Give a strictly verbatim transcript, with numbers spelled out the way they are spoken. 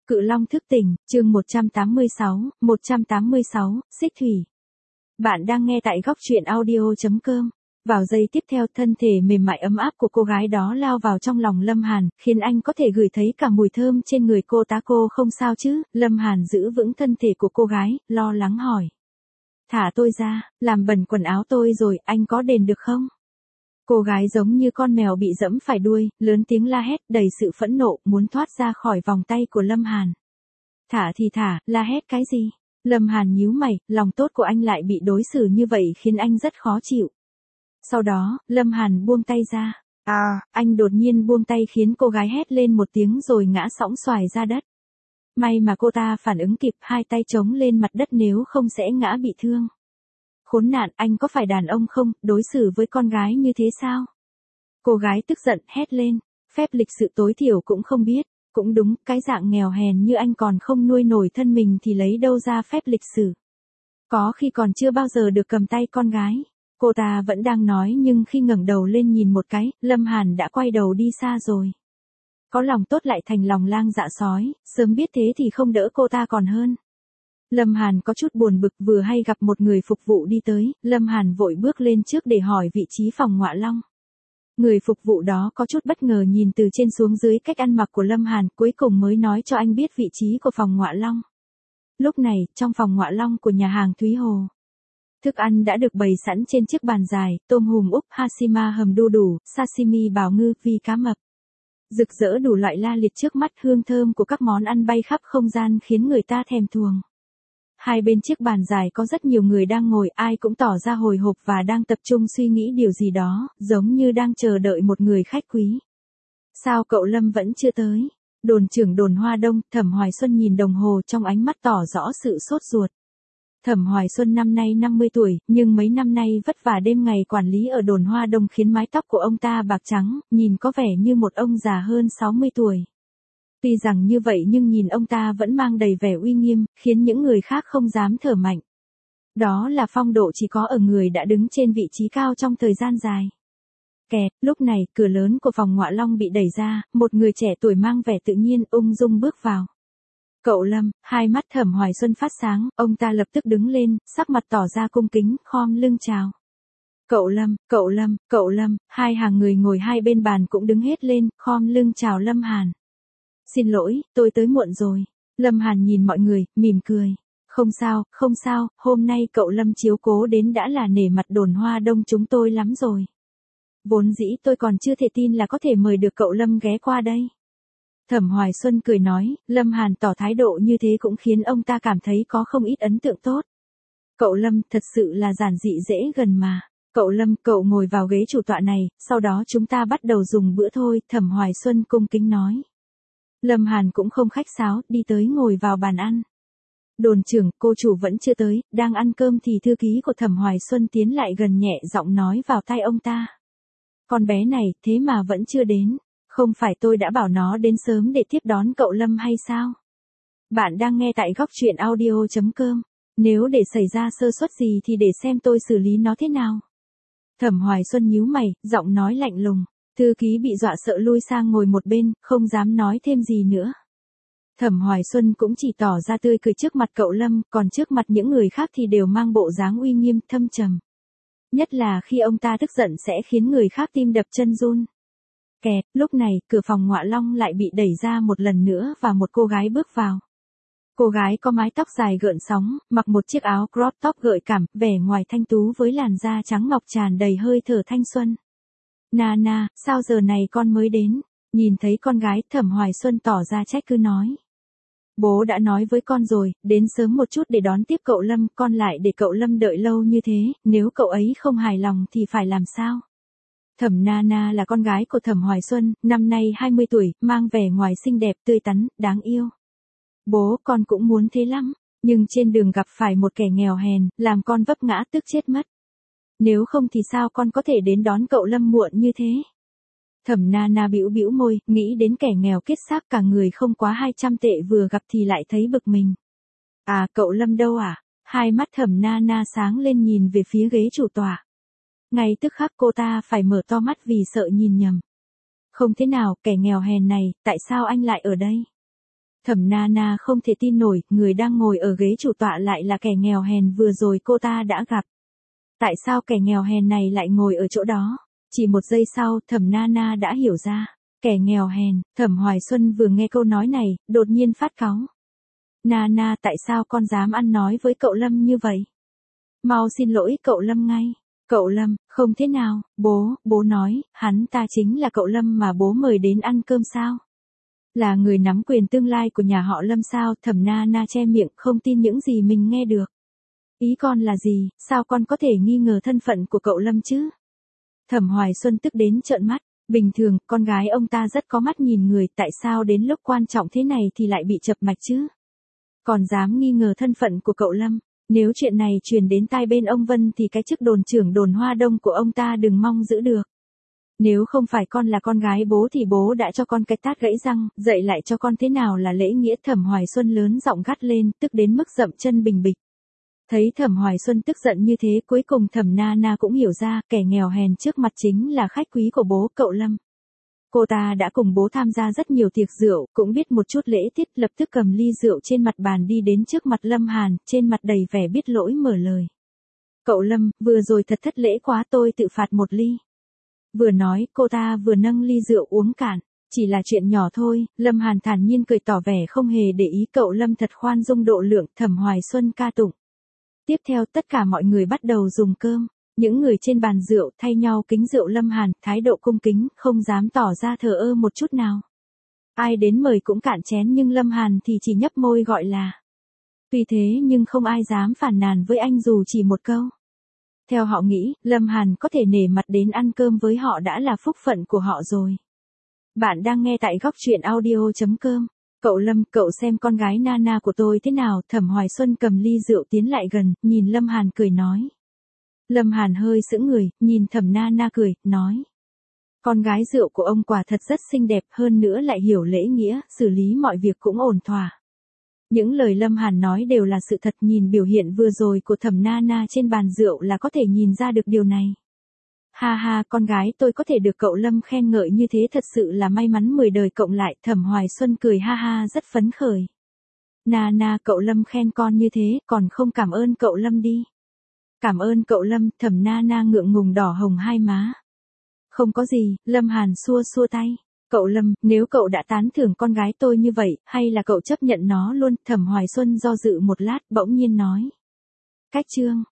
Cự Long thức tỉnh, chương một trăm tám mươi sáu, một trăm tám mươi sáu, Xích Thủy. Bạn đang nghe tại góc truyện audio chấm com. Vào giây tiếp theo, thân thể mềm mại ấm áp của cô gái đó lao vào trong lòng Lâm Hàn, khiến anh có thể ngửi thấy cả mùi thơm trên người cô ta. Cô không sao chứ? Lâm Hàn giữ vững thân thể của cô gái, lo lắng hỏi. Thả tôi ra, làm bẩn quần áo tôi rồi, anh có đền được không? Cô gái giống như con mèo bị dẫm phải đuôi, lớn tiếng la hét, đầy sự phẫn nộ, muốn thoát ra khỏi vòng tay của Lâm Hàn. Thả thì thả, la hét cái gì? Lâm Hàn nhíu mày, lòng tốt của anh lại bị đối xử như vậy khiến anh rất khó chịu. Sau đó, Lâm Hàn buông tay ra. À, anh đột nhiên buông tay khiến cô gái hét lên một tiếng rồi ngã sõng xoài ra đất. May mà cô ta phản ứng kịp, hai tay chống lên mặt đất, nếu không sẽ ngã bị thương. Khốn nạn, anh có phải đàn ông không, đối xử với con gái như thế sao? Cô gái tức giận, hét lên, phép lịch sự tối thiểu cũng không biết, cũng đúng, cái dạng nghèo hèn như anh còn không nuôi nổi thân mình thì lấy đâu ra phép lịch sự. Có khi còn chưa bao giờ được cầm tay con gái. Cô ta vẫn đang nói nhưng khi ngẩng đầu lên nhìn một cái, Lâm Hàn đã quay đầu đi xa rồi. Có lòng tốt lại thành lòng lang dạ sói, sớm biết thế thì không đỡ cô ta còn hơn. Lâm Hàn có chút buồn bực, vừa hay gặp một người phục vụ đi tới, Lâm Hàn vội bước lên trước để hỏi vị trí phòng Ngọa Long. Người phục vụ đó có chút bất ngờ nhìn từ trên xuống dưới cách ăn mặc của Lâm Hàn, cuối cùng mới nói cho anh biết vị trí của phòng Ngọa Long. Lúc này, trong phòng Ngọa Long của nhà hàng Thúy Hồ, thức ăn đã được bày sẵn trên chiếc bàn dài, tôm hùm Úc, hashima hầm đu đủ, sashimi bào ngư, vi cá mập. Rực rỡ đủ loại la liệt trước mắt, hương thơm của các món ăn bay khắp không gian khiến người ta thèm thuồng. Hai bên chiếc bàn dài có rất nhiều người đang ngồi, ai cũng tỏ ra hồi hộp và đang tập trung suy nghĩ điều gì đó, giống như đang chờ đợi một người khách quý. Sao cậu Lâm vẫn chưa tới? Đồn trưởng đồn Hoa Đông, Thẩm Hoài Xuân nhìn đồng hồ, trong ánh mắt tỏ rõ sự sốt ruột. Thẩm Hoài Xuân năm nay năm mươi tuổi, nhưng mấy năm nay vất vả đêm ngày quản lý ở đồn Hoa Đông khiến mái tóc của ông ta bạc trắng, nhìn có vẻ như một ông già hơn sáu mươi tuổi. Tuy rằng như vậy nhưng nhìn ông ta vẫn mang đầy vẻ uy nghiêm, khiến những người khác không dám thở mạnh. Đó là phong độ chỉ có ở người đã đứng trên vị trí cao trong thời gian dài. Kẹt, lúc này, cửa lớn của phòng Ngọa Long bị đẩy ra, một người trẻ tuổi mang vẻ tự nhiên, ung dung bước vào. Cậu Lâm, hai mắt Thẩm Hoài Xuân phát sáng, ông ta lập tức đứng lên, sắc mặt tỏ ra cung kính, khom lưng chào. Cậu Lâm, cậu Lâm, cậu Lâm, hai hàng người ngồi hai bên bàn cũng đứng hết lên, khom lưng chào Lâm Hàn. Xin lỗi, tôi tới muộn rồi. Lâm Hàn nhìn mọi người, mỉm cười. Không sao, không sao, hôm nay cậu Lâm chiếu cố đến đã là nể mặt đồn Hoa Đông chúng tôi lắm rồi. Vốn dĩ tôi còn chưa thể tin là có thể mời được cậu Lâm ghé qua đây. Thẩm Hoài Xuân cười nói, Lâm Hàn tỏ thái độ như thế cũng khiến ông ta cảm thấy có không ít ấn tượng tốt. Cậu Lâm thật sự là giản dị dễ gần mà. Cậu Lâm, cậu ngồi vào ghế chủ tọa này, sau đó chúng ta bắt đầu dùng bữa thôi, Thẩm Hoài Xuân cung kính nói. Lâm Hàn cũng không khách sáo, đi tới ngồi vào bàn ăn. Đồn trưởng, cô chủ vẫn chưa tới, đang ăn cơm thì thư ký của Thẩm Hoài Xuân tiến lại gần, nhẹ giọng nói vào tai ông ta. Con bé này, thế mà vẫn chưa đến, không phải tôi đã bảo nó đến sớm để tiếp đón cậu Lâm hay sao? Bạn đang nghe tại góc truyện audio chấm com, nếu để xảy ra sơ suất gì thì để xem tôi xử lý nó thế nào. Thẩm Hoài Xuân nhíu mày, giọng nói lạnh lùng. Thư ký bị dọa sợ lui sang ngồi một bên, không dám nói thêm gì nữa. Thẩm Hoài Xuân cũng chỉ tỏ ra tươi cười trước mặt cậu Lâm, còn trước mặt những người khác thì đều mang bộ dáng uy nghiêm, thâm trầm. Nhất là khi ông ta tức giận sẽ khiến người khác tim đập chân run. Kẹt, lúc này, cửa phòng Ngọa Long lại bị đẩy ra một lần nữa và một cô gái bước vào. Cô gái có mái tóc dài gợn sóng, mặc một chiếc áo crop top gợi cảm, vẻ ngoài thanh tú với làn da trắng ngọc tràn đầy hơi thở thanh xuân. Nana, sao giờ này con mới đến? Nhìn thấy con gái, Thẩm Hoài Xuân tỏ ra trách cứ nói. Bố đã nói với con rồi, đến sớm một chút để đón tiếp cậu Lâm, con lại để cậu Lâm đợi lâu như thế, nếu cậu ấy không hài lòng thì phải làm sao? Thẩm Nana là con gái của Thẩm Hoài Xuân, năm nay hai mươi tuổi, mang vẻ ngoài xinh đẹp, tươi tắn, đáng yêu. Bố, con cũng muốn thế lắm, nhưng trên đường gặp phải một kẻ nghèo hèn, làm con vấp ngã tức chết mất. Nếu không thì sao con có thể đến đón cậu Lâm muộn như thế? Thẩm Nana bĩu bĩu môi, nghĩ đến kẻ nghèo kết xác cả người không quá hai trăm tệ vừa gặp thì lại thấy bực mình. À, cậu Lâm đâu à? Hai mắt Thẩm Nana sáng lên nhìn về phía ghế chủ tọa. Ngay tức khắc cô ta phải mở to mắt vì sợ nhìn nhầm. Không thế nào, kẻ nghèo hèn này, tại sao anh lại ở đây? Thẩm Nana không thể tin nổi, người đang ngồi ở ghế chủ tọa lại là kẻ nghèo hèn vừa rồi cô ta đã gặp. Tại sao kẻ nghèo hèn này lại ngồi ở chỗ đó? Chỉ một giây sau, Thẩm Nana đã hiểu ra. Kẻ nghèo hèn, Thẩm Hoài Xuân vừa nghe câu nói này, đột nhiên phát cáu. Nana, tại sao con dám ăn nói với cậu Lâm như vậy? Mau xin lỗi cậu Lâm ngay. Cậu Lâm, không thế nào, bố, bố nói, hắn ta chính là cậu Lâm mà bố mời đến ăn cơm sao? Là người nắm quyền tương lai của nhà họ Lâm sao? Thẩm Nana che miệng, không tin những gì mình nghe được. Ý con là gì, sao con có thể nghi ngờ thân phận của cậu Lâm chứ? Thẩm Hoài Xuân tức đến trợn mắt, bình thường, con gái ông ta rất có mắt nhìn người, tại sao đến lúc quan trọng thế này thì lại bị chập mạch chứ? Còn dám nghi ngờ thân phận của cậu Lâm, nếu chuyện này truyền đến tai bên ông Vân thì cái chức đồn trưởng đồn Hoa Đông của ông ta đừng mong giữ được. Nếu không phải con là con gái bố thì bố đã cho con cái tát gãy răng, dạy lại cho con thế nào là lễ nghĩa. Thẩm Hoài Xuân lớn giọng gắt lên, tức đến mức dậm chân bình bịch. Thấy Thẩm Hoài Xuân tức giận như thế, cuối cùng Thẩm Nana cũng hiểu ra, kẻ nghèo hèn trước mặt chính là khách quý của bố cậu Lâm. Cô ta đã cùng bố tham gia rất nhiều tiệc rượu, cũng biết một chút lễ tiết, lập tức cầm ly rượu trên mặt bàn đi đến trước mặt Lâm Hàn, trên mặt đầy vẻ biết lỗi mở lời. Cậu Lâm, vừa rồi thật thất lễ quá, tôi tự phạt một ly. Vừa nói, cô ta vừa nâng ly rượu uống cạn. Chỉ là chuyện nhỏ thôi, Lâm Hàn thản nhiên cười tỏ vẻ không hề để ý. Cậu Lâm thật khoan dung độ lượng. Thẩm Hoài Xuân ca tụng. Tiếp theo tất cả mọi người bắt đầu dùng cơm. Những người trên bàn rượu thay nhau kính rượu Lâm Hàn, thái độ cung kính, không dám tỏ ra thờ ơ một chút nào. Ai đến mời cũng cạn chén nhưng Lâm Hàn thì chỉ nhấp môi gọi là. Tuy thế nhưng không ai dám phản nàn với anh dù chỉ một câu. Theo họ nghĩ, Lâm Hàn có thể nể mặt đến ăn cơm với họ đã là phúc phận của họ rồi. Bạn đang nghe tại góc truyện audio chấm com. Cậu Lâm, cậu xem con gái Nana của tôi thế nào? Thẩm Hoài Xuân cầm ly rượu tiến lại gần, nhìn Lâm Hàn cười nói. Lâm Hàn hơi sững người, nhìn Thẩm Nana cười, nói. Con gái rượu của ông quả thật rất xinh đẹp, hơn nữa lại hiểu lễ nghĩa, xử lý mọi việc cũng ổn thỏa. Những lời Lâm Hàn nói đều là sự thật, nhìn biểu hiện vừa rồi của Thẩm Nana trên bàn rượu là có thể nhìn ra được điều này. Ha ha, con gái tôi có thể được cậu Lâm khen ngợi như thế thật sự là may mắn mười đời cộng lại. Thẩm Hoài Xuân cười ha ha rất phấn khởi. Nana, cậu Lâm khen con như thế, còn không cảm ơn cậu Lâm đi. Cảm ơn cậu Lâm. Thẩm Nana ngượng ngùng đỏ hồng hai má. Không có gì, Lâm Hàn xua xua tay. Cậu Lâm, nếu cậu đã tán thưởng con gái tôi như vậy, hay là cậu chấp nhận nó luôn? Thẩm Hoài Xuân do dự một lát, bỗng nhiên nói. Cách chương.